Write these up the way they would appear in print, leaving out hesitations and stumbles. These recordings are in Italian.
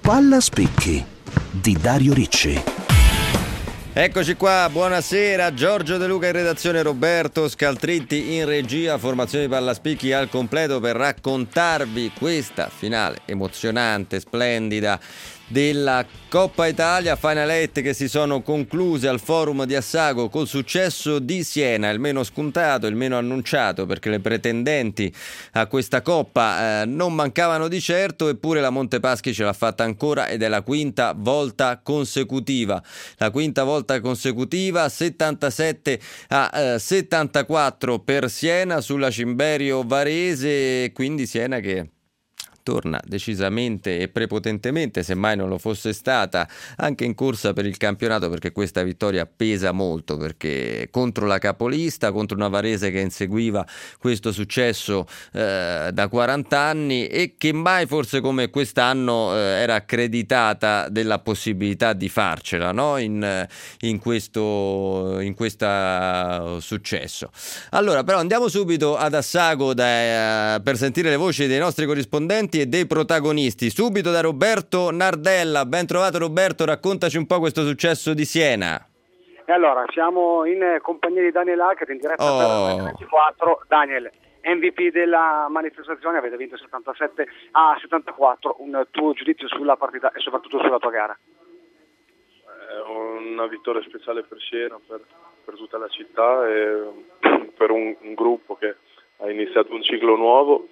Palla Spicchi di Dario Ricci. Eccoci qua, buonasera, Giorgio De Luca in redazione, Roberto Scaltritti in regia, formazione di Palla Spicchi al completo per raccontarvi questa finale emozionante, splendida della Coppa Italia, Final 8 che si sono concluse al forum di Assago col successo di Siena, il meno scontato, il meno annunciato, perché le pretendenti a questa Coppa non mancavano di certo, eppure la Montepaschi ce l'ha fatta ancora ed è la quinta volta consecutiva. La quinta volta consecutiva, 77-74 per Siena sulla Cimberio Varese, quindi Siena che torna decisamente e prepotentemente, semmai non lo fosse stata, anche in corsa per il campionato, perché questa vittoria pesa molto, perché contro la capolista, contro una Varese che inseguiva questo successo da 40 anni e che mai forse come quest'anno era accreditata della possibilità di farcela, no? in questo successo. Allora però andiamo subito ad Assago per sentire le voci dei nostri corrispondenti e dei protagonisti. Subito da Roberto Nardella. Ben trovato Roberto, raccontaci un po' questo successo di Siena. E allora siamo in compagnia di Daniel Hackett in diretta per 24. Daniel, MVP della manifestazione, avete vinto 77-74, un tuo giudizio sulla partita e soprattutto sulla tua gara? È una vittoria speciale per Siena, per tutta la città e per un gruppo che ha iniziato un ciclo nuovo.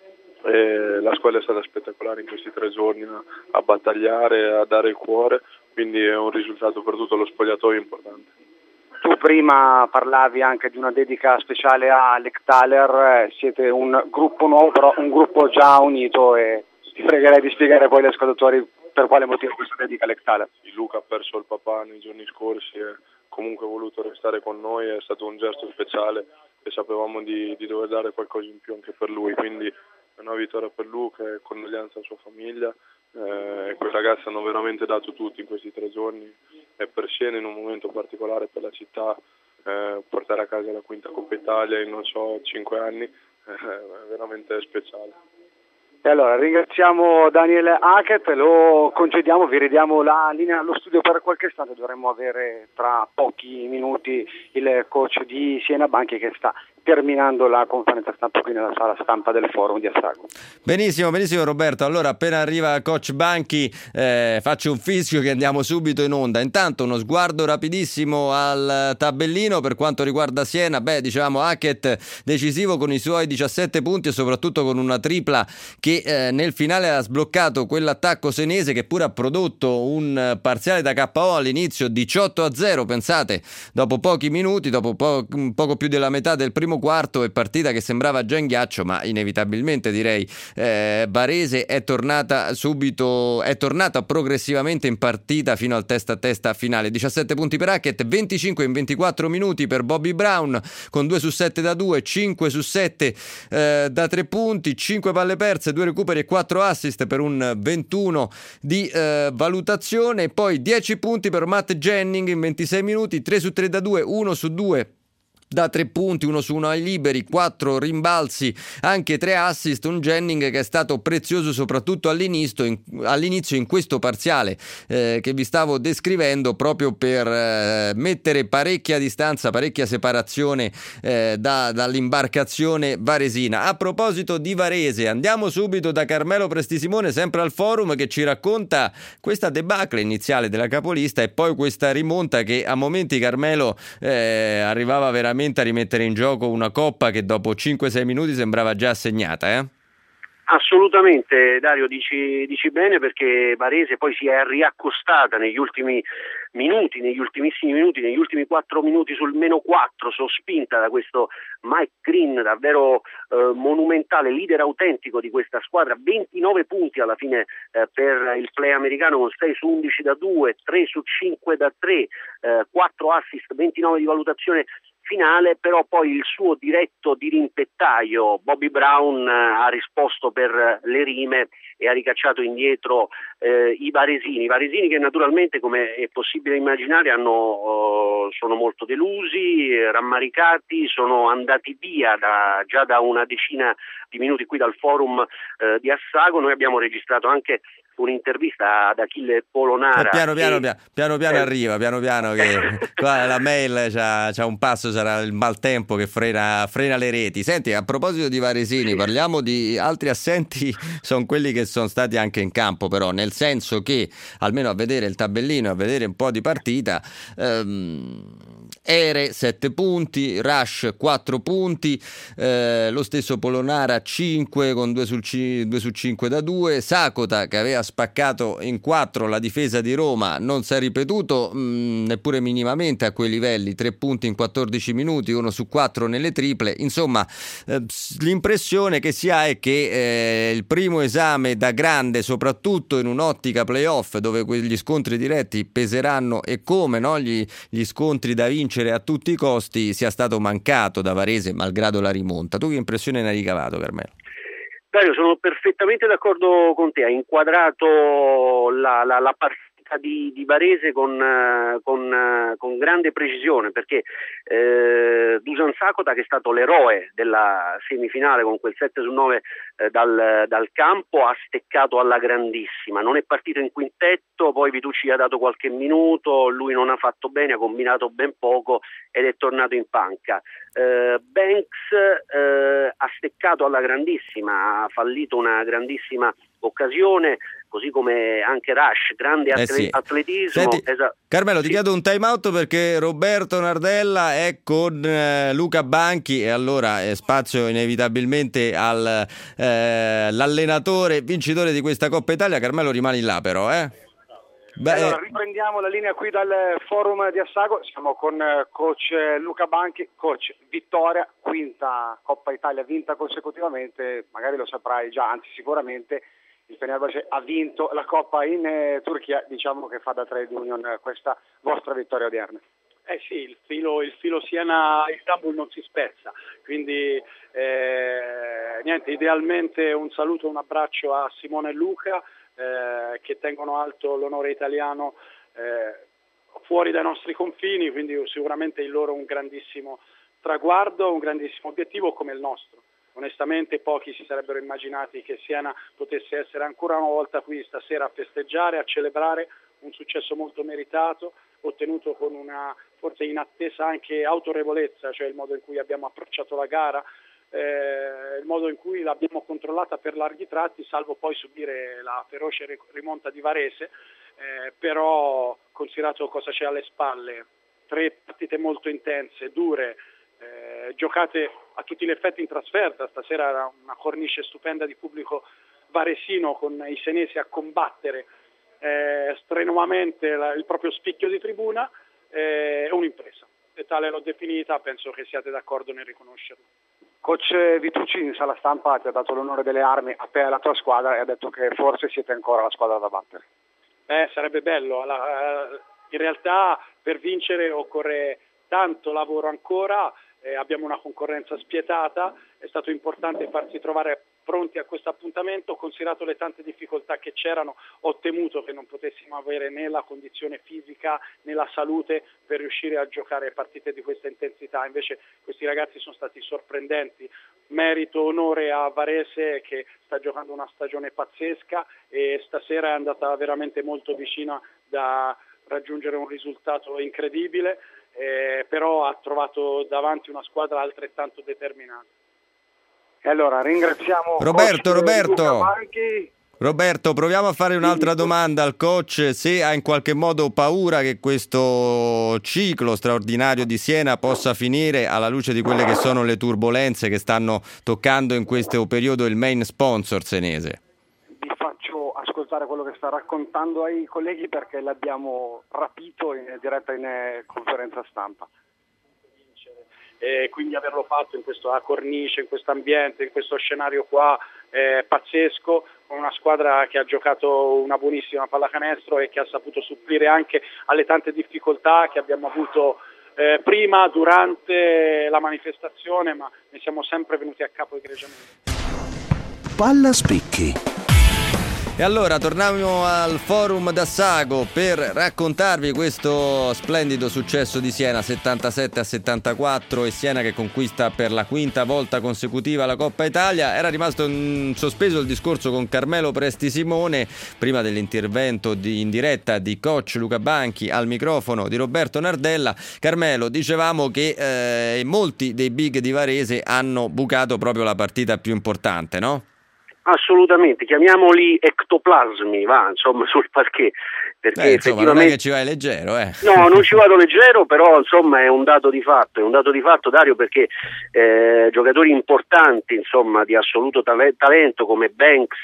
E la squadra è stata spettacolare in questi 3 giorni a battagliare, a dare il cuore, quindi è un risultato per tutto lo spogliatoio importante. Tu prima parlavi anche di una dedica speciale a Lectaler, siete un gruppo nuovo però un gruppo già unito e ti pregherei di spiegare poi agli ascoltatori per quale motivo questa dedica a Lectaler. Luca ha perso il papà nei giorni scorsi e comunque ha voluto restare con noi, è stato un gesto speciale e sapevamo di dover dare qualcosa in più anche per lui, quindi è una vittoria per Luca e condoglianze alla sua famiglia. Quei ragazzi hanno veramente dato tutto in questi 3 giorni e per Siena in un momento particolare per la città, portare a casa la quinta Coppa Italia in 5 anni è veramente speciale. E allora ringraziamo Daniel Hackett, lo concediamo, vi ridiamo la linea allo studio per qualche istante, dovremmo avere tra pochi minuti il coach di Siena Banchi che sta terminando la conferenza stampa qui nella sala stampa del forum di Assago. Benissimo Roberto, allora appena arriva coach Banchi faccio un fischio che andiamo subito in onda. Intanto uno sguardo rapidissimo al tabellino per quanto riguarda Siena. Dicevamo Hackett decisivo con i suoi 17 punti e soprattutto con una tripla che nel finale ha sbloccato quell'attacco senese che pure ha prodotto un parziale da KO all'inizio 18-0, pensate, dopo pochi minuti, dopo poco più della metà del primo quarto, e partita che sembrava già in ghiaccio, ma inevitabilmente direi Varese è tornata progressivamente in partita fino al testa a testa finale. 17 punti per Hackett, 25 in 24 minuti per Bobby Brown con 2 su 7 da 2, 5 su 7 da 3 punti, 5 palle perse, 2 recuperi e 4 assist per un 21 di valutazione. Poi 10 punti per Matt Jennings in 26 minuti, 3 su 3 da 2, 1 su 2 da 3 punti, 1 su 1 ai liberi, 4 rimbalzi, anche 3 assist, un Jennings che è stato prezioso soprattutto all'inizio in questo parziale che vi stavo descrivendo, proprio per mettere parecchia distanza, parecchia separazione dall'imbarcazione varesina. A proposito di Varese, andiamo subito da Carmelo Prestisimone, sempre al forum, che ci racconta questa debacle iniziale della capolista e poi questa rimonta che a momenti Carmelo arrivava veramente a rimettere in gioco una coppa che dopo 5-6 minuti sembrava già assegnata, Assolutamente, Dario, dici bene, perché Varese poi si è riaccostata negli ultimimi minuti, negli ultimissimi minuti, negli ultimi 4 minuti sul -4, sospinta da questo Mike Green, davvero monumentale, leader autentico di questa squadra. 29 punti alla fine per il play americano, con 6 su 11 da 2, 3 su 5 da 3, 4 assist, 29 di valutazione finale. Però poi il suo diretto dirimpettaio Bobby Brown ha risposto per le rime e ha ricacciato indietro i varesini che naturalmente, come è possibile immaginare, sono molto delusi, rammaricati, sono andati via già da una decina di minuti qui dal forum di Assago. Noi abbiamo registrato anche un'intervista ad Achille Polonara. Piano piano arriva, che qua la mail c'ha un passo, sarà il maltempo che frena le reti. Senti, a proposito di Varesini, parliamo di altri assenti, sono quelli che sono stati anche in campo, però nel senso che almeno a vedere il tabellino, a vedere un po' di partita, Ere 7 punti, Rush 4 punti, lo stesso Polonara 5 con 2 su 5 da 2, Sakota che aveva spaccato in 4 la difesa di Roma non si è ripetuto neppure minimamente a quei livelli, 3 punti in 14 minuti, 1 su 4 nelle triple, insomma l'impressione che si ha è che il primo esame da grande, soprattutto in un'ottica playoff dove quegli scontri diretti peseranno e come, no? Gli scontri da vincere a tutti i costi, sia stato mancato da Varese malgrado la rimonta. Tu che impressione ne hai ricavato, Carmelo? Dario, sono perfettamente d'accordo con te, hai inquadrato la partita di Varese con grande precisione, perché Dusan Sakota, che è stato l'eroe della semifinale con quel 7-9 dal campo, ha steccato alla grandissima, non è partito in quintetto, poi Vitucci gli ha dato qualche minuto, lui non ha fatto bene, ha combinato ben poco ed è tornato in panca. Banks ha steccato alla grandissima, ha fallito una grandissima occasione, così come anche Rush, grande atletismo. Senti, Carmelo, ti chiedo un time out perché Roberto Nardella è con Luca Banchi e allora spazio inevitabilmente all'allenatore vincitore di questa Coppa Italia. Carmelo, rimani là però, Allora, riprendiamo la linea qui dal forum di Assago, siamo con coach Luca Banchi. Coach, vittoria, quinta Coppa Italia vinta consecutivamente, magari lo saprai già, anzi sicuramente il Fenerbahce ha vinto la Coppa in Turchia, diciamo che fa da trade union questa vostra vittoria odierna. Sì, il filo Siena-Istanbul non si spezza, quindi niente, idealmente un saluto, un abbraccio a Simone e Luca che tengono alto l'onore italiano fuori dai nostri confini, quindi sicuramente il loro un grandissimo traguardo, un grandissimo obiettivo come il nostro. Onestamente pochi si sarebbero immaginati che Siena potesse essere ancora una volta qui stasera a festeggiare, a celebrare un successo molto meritato, ottenuto con una forse inattesa anche autorevolezza, cioè il modo in cui abbiamo approcciato la gara, il modo in cui l'abbiamo controllata per larghi tratti, salvo poi subire la feroce rimonta di Varese, però considerato cosa c'è alle spalle, 3 partite molto intense, dure, giocate a tutti gli effetti in trasferta. Stasera era una cornice stupenda di pubblico varesino con i senesi a combattere strenuamente il proprio spicchio di tribuna, è un'impresa e tale l'ho definita, penso che siate d'accordo nel riconoscerlo. Coach Vitucci in sala stampa ti ha dato l'onore delle armi a te e alla tua squadra e ha detto che forse siete ancora la squadra da battere. Sarebbe bello, in realtà per vincere occorre tanto lavoro ancora, abbiamo una concorrenza spietata, è stato importante farsi trovare pronti a questo appuntamento, considerato le tante difficoltà che c'erano, ho temuto che non potessimo avere né la condizione fisica né la salute per riuscire a giocare partite di questa intensità, invece questi ragazzi sono stati sorprendenti, merito, onore a Varese che sta giocando una stagione pazzesca e stasera è andata veramente molto vicina da raggiungere un risultato incredibile, però ha trovato davanti una squadra altrettanto determinata. E allora ringraziamo Roberto, proviamo a fare un'altra domanda al coach, se ha in qualche modo paura che questo ciclo straordinario di Siena possa finire alla luce di quelle che sono le turbolenze che stanno toccando in questo periodo il main sponsor senese. Vi faccio ascoltare quello che sta raccontando ai colleghi perché l'abbiamo rapito in diretta in conferenza stampa. E quindi averlo fatto in questa cornice, in questo ambiente, in questo scenario qua pazzesco, con una squadra che ha giocato una buonissima pallacanestro e che ha saputo supplire anche alle tante difficoltà che abbiamo avuto prima, durante la manifestazione, ma ne siamo sempre venuti a capo egregiamente. Palla Spicchi. E allora torniamo al Forum d'Assago per raccontarvi questo splendido successo di Siena 77-74 e Siena che conquista per la quinta volta consecutiva la Coppa Italia. Era rimasto sospeso il discorso con Carmelo Presti Simone prima dell'intervento in diretta di coach Luca Banchi al microfono di Roberto Nardella. Carmelo, dicevamo che molti dei big di Varese hanno bucato proprio la partita più importante, no? Assolutamente, chiamiamoli ectoplasmi, insomma, sul parquet, perché insomma, non è che ci vai leggero, No, non ci vado leggero, però insomma è un dato di fatto, Dario, perché giocatori importanti, insomma, di assoluto talento come Banks,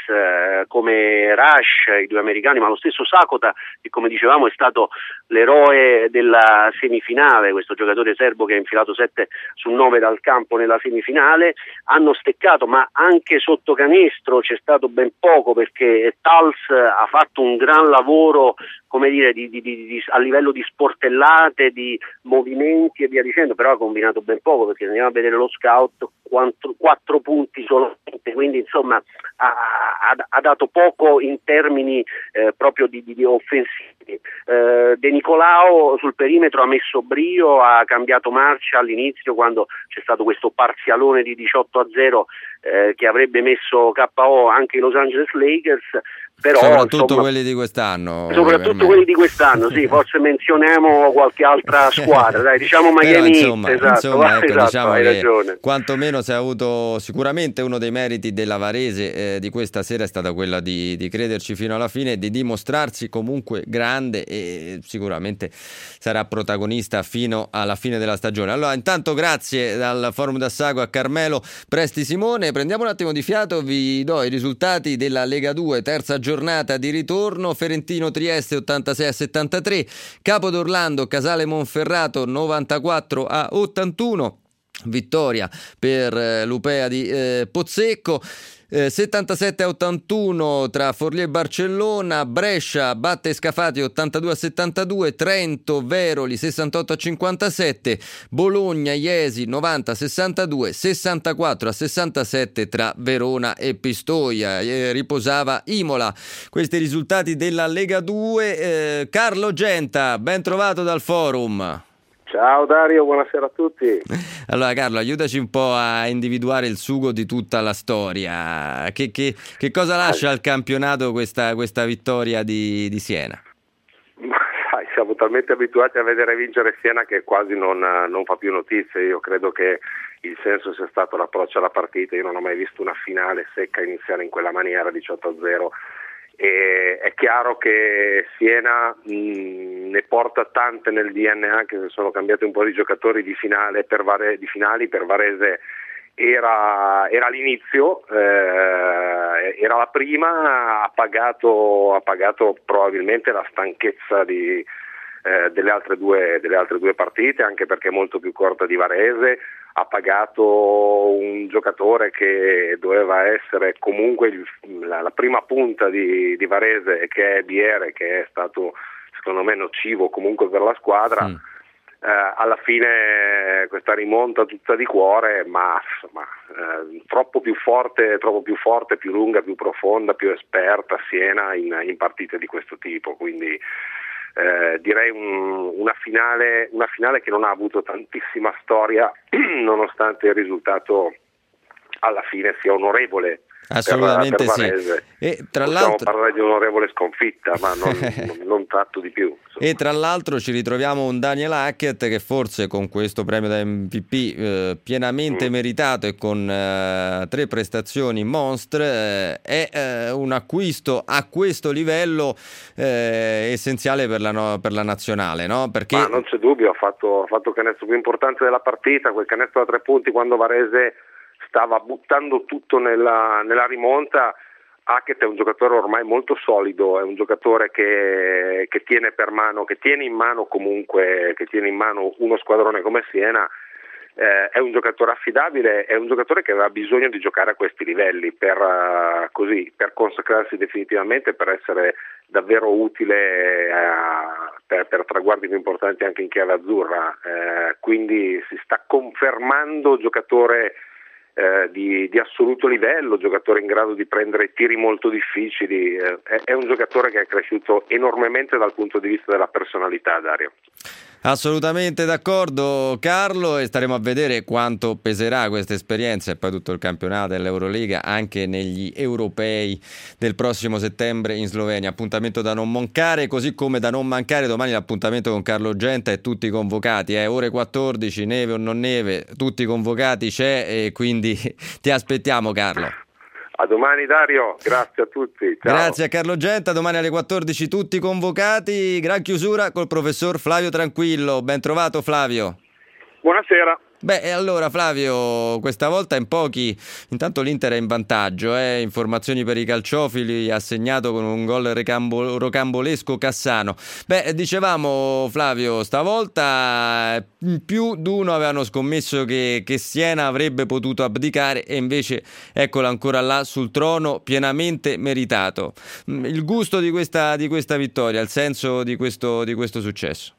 come Rush, i due americani, ma lo stesso Sakota, che come dicevamo è stato l'eroe della semifinale, questo giocatore serbo che ha infilato 7 su 9 dal campo nella semifinale, hanno steccato, ma anche sotto canestro c'è stato ben poco, perché Tals ha fatto un gran lavoro, come dire, a livello di sportellate, di movimenti e via dicendo, però ha combinato ben poco, perché andiamo a vedere lo scout, 4 punti solamente, quindi insomma ha dato poco in termini proprio di offensivi. De Nicolao sul perimetro ha messo brio, ha cambiato marcia all'inizio quando c'è stato questo parzialone di 18-0 che avrebbe messo KO anche i Los Angeles Lakers, però soprattutto insomma, quelli di quest'anno. Soprattutto quelli di quest'anno, sì, forse menzioniamo qualche altra squadra, dai, diciamo Miami. Insomma, esatto, diciamo hai che ragione. Quantomeno si è avuto sicuramente uno dei meriti della Varese di questa sera è stata quella di crederci fino alla fine e di dimostrarsi comunque grande, e sicuramente sarà protagonista fino alla fine della stagione. Allora, intanto grazie dal Forum d'Assago a Carmelo Presti Simone. Prendiamo un attimo di fiato, vi do i risultati della Lega 2, terza giornata di ritorno. Ferentino Trieste 86-73, Capodorlando Casale Monferrato 94-81, vittoria per l'Upea di Pozzecco. 77-81 tra Forlì e Barcellona, Brescia batte Scafati 82-72, Trento Veroli 68-57, Bologna Iesi 90-62, 64-67 tra Verona e Pistoia. Riposava Imola. Questi risultati della Lega 2. Carlo Genta, ben trovato dal Forum. Ciao Dario, buonasera a tutti. Allora Carlo, aiutaci un po' a individuare il sugo di tutta la storia. Che cosa lascia al campionato questa vittoria di Siena? Sai, siamo talmente abituati a vedere vincere Siena che quasi non fa più notizie. Io credo che il senso sia stato l'approccio alla partita. Io non ho mai visto una finale secca iniziare in quella maniera, 18-0. E è chiaro che Siena ne porta tante nel DNA, che sono cambiati un po' di giocatori di finali per Varese. Era l'inizio, era la prima, ha pagato probabilmente la stanchezza delle altre due partite, anche perché è molto più corta di Varese. Ha pagato un giocatore che doveva essere comunque la prima punta di Varese, che è Biere, che è stato secondo me nocivo comunque per la squadra. Alla fine questa rimonta tutta di cuore, ma insomma troppo più forte, più lunga, più profonda, più esperta Siena in partite di questo tipo, quindi direi una finale che non ha avuto tantissima storia nonostante il risultato alla fine sia onorevole. Assolutamente per sì. Varese. E tra Possiamo l'altro parlare di un'onorevole sconfitta, ma non tanto di più, insomma. E tra l'altro ci ritroviamo un Daniel Hackett che forse con questo premio da MVP pienamente meritato e con 3 prestazioni monstre è un acquisto a questo livello essenziale per la nazionale, no? Perché Ma non c'è dubbio, ha fatto il canestro più importante della partita, quel canestro da 3 punti quando Varese stava buttando tutto nella rimonta. Hackett è un giocatore ormai molto solido, è un giocatore che tiene in mano uno squadrone come Siena, è un giocatore affidabile, è un giocatore che aveva bisogno di giocare a questi livelli per consacrarsi definitivamente, per essere davvero utile per traguardi più importanti anche in chiave azzurra, quindi si sta confermando giocatore di assoluto livello, giocatore in grado di prendere tiri molto difficili, è un giocatore che è cresciuto enormemente dal punto di vista della personalità, Dario. Assolutamente d'accordo Carlo, e staremo a vedere quanto peserà questa esperienza e poi tutto il campionato dell'Euroliga anche negli europei del prossimo settembre in Slovenia. Appuntamento da non mancare, così come da non mancare domani l'appuntamento con Carlo Genta e tutti convocati, ore 14, neve o non neve, tutti convocati c'è, e quindi ti aspettiamo Carlo. A domani Dario, grazie a tutti. Ciao. Grazie a Carlo Genta, domani alle 14 tutti convocati. Gran chiusura col professor Flavio Tranquillo. Ben trovato Flavio. Buonasera. E allora Flavio, questa volta in pochi, intanto l'Inter è in vantaggio, informazioni per i calciofili, ha segnato con un gol rocambolesco Cassano. Dicevamo Flavio, stavolta più di uno avevano scommesso che Siena avrebbe potuto abdicare, e invece eccola ancora là sul trono, pienamente meritato. Il gusto di questa vittoria, il senso di questo successo.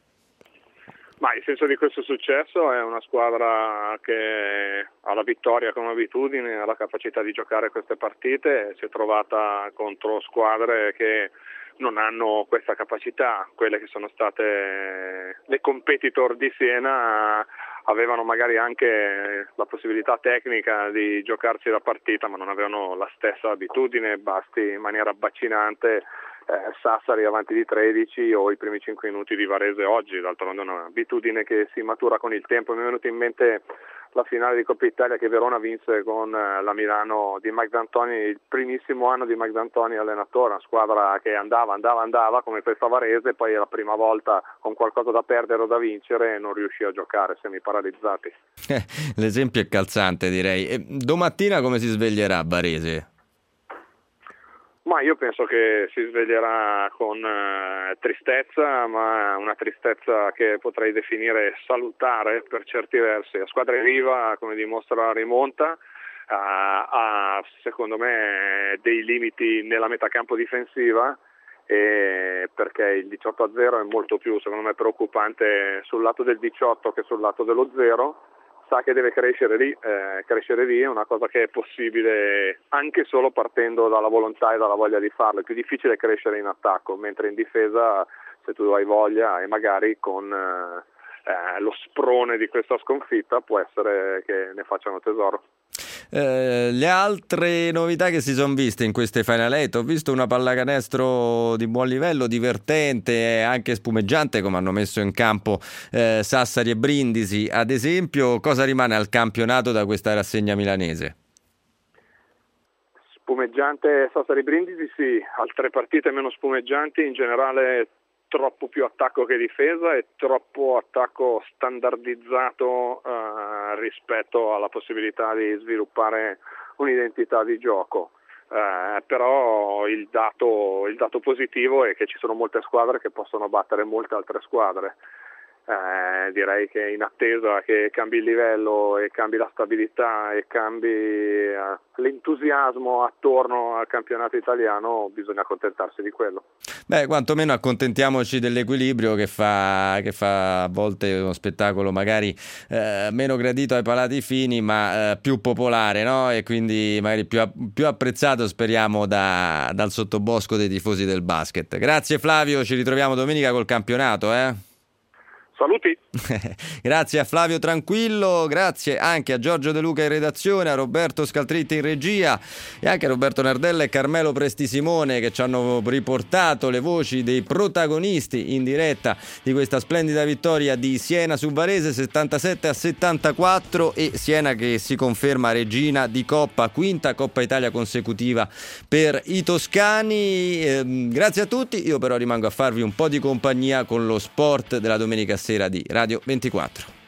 Ma il senso di questo successo è una squadra che ha la vittoria come abitudine, ha la capacità di giocare queste partite, si è trovata contro squadre che non hanno questa capacità. Quelle che sono state le competitor di Siena avevano magari anche la possibilità tecnica di giocarsi la partita, ma non avevano la stessa abitudine. Basti in maniera abbacinante Sassari avanti di 13 o i primi 5 minuti di Varese oggi, d'altronde è un'abitudine che si matura con il tempo. Mi è venuto in mente la finale di Coppa Italia che Verona vinse con la Milano di Mike D'Antoni, il primissimo anno di Mike D'Antoni allenatore, una squadra che andava come questa Varese, poi è la prima volta con qualcosa da perdere o da vincere e non riuscì a giocare, semi-paralizzati. L'esempio è calzante, direi. E domattina come si sveglierà Varese? Ma io penso che si sveglierà con tristezza, ma una tristezza che potrei definire salutare per certi versi. La squadra è viva, come dimostra la rimonta, ha secondo me dei limiti nella metacampo difensiva, perché il 18-0 è molto più, secondo me, preoccupante sul lato del 18 che sul lato dello 0. Sa che deve crescere lì è una cosa che è possibile anche solo partendo dalla volontà e dalla voglia di farlo. È più difficile crescere in attacco, mentre in difesa, se tu hai voglia e magari con lo sprone di questa sconfitta, può essere che ne facciano tesoro. Le altre novità che si sono viste in queste Final Eight, ho visto una pallacanestro di buon livello, divertente e anche spumeggiante, come hanno messo in campo Sassari e Brindisi ad esempio. Cosa rimane al campionato da questa rassegna milanese? Spumeggiante Sassari Brindisi, sì, altre partite meno spumeggianti, in generale troppo più attacco che difesa e troppo attacco standardizzato rispetto alla possibilità di sviluppare un'identità di gioco. Però il dato positivo è che ci sono molte squadre che possono battere molte altre squadre. Direi che in attesa che cambi il livello e cambi la stabilità e cambi l'entusiasmo attorno al campionato italiano, bisogna accontentarsi di quello. Quantomeno accontentiamoci dell'equilibrio che fa a volte uno spettacolo magari meno gradito ai palati fini, ma più popolare, no? E quindi magari più apprezzato, speriamo, dal sottobosco dei tifosi del basket. Grazie Flavio, ci ritroviamo domenica col campionato, Saluti. Grazie a Flavio Tranquillo, grazie anche a Giorgio De Luca in redazione, a Roberto Scaltritti in regia e anche a Roberto Nardella e Carmelo Prestisimone che ci hanno riportato le voci dei protagonisti in diretta di questa splendida vittoria di Siena su Varese 77-74, e Siena che si conferma regina di Coppa, quinta Coppa Italia consecutiva per i toscani. Grazie a tutti, io però rimango a farvi un po' di compagnia con lo sport della domenica sera di Radio 24.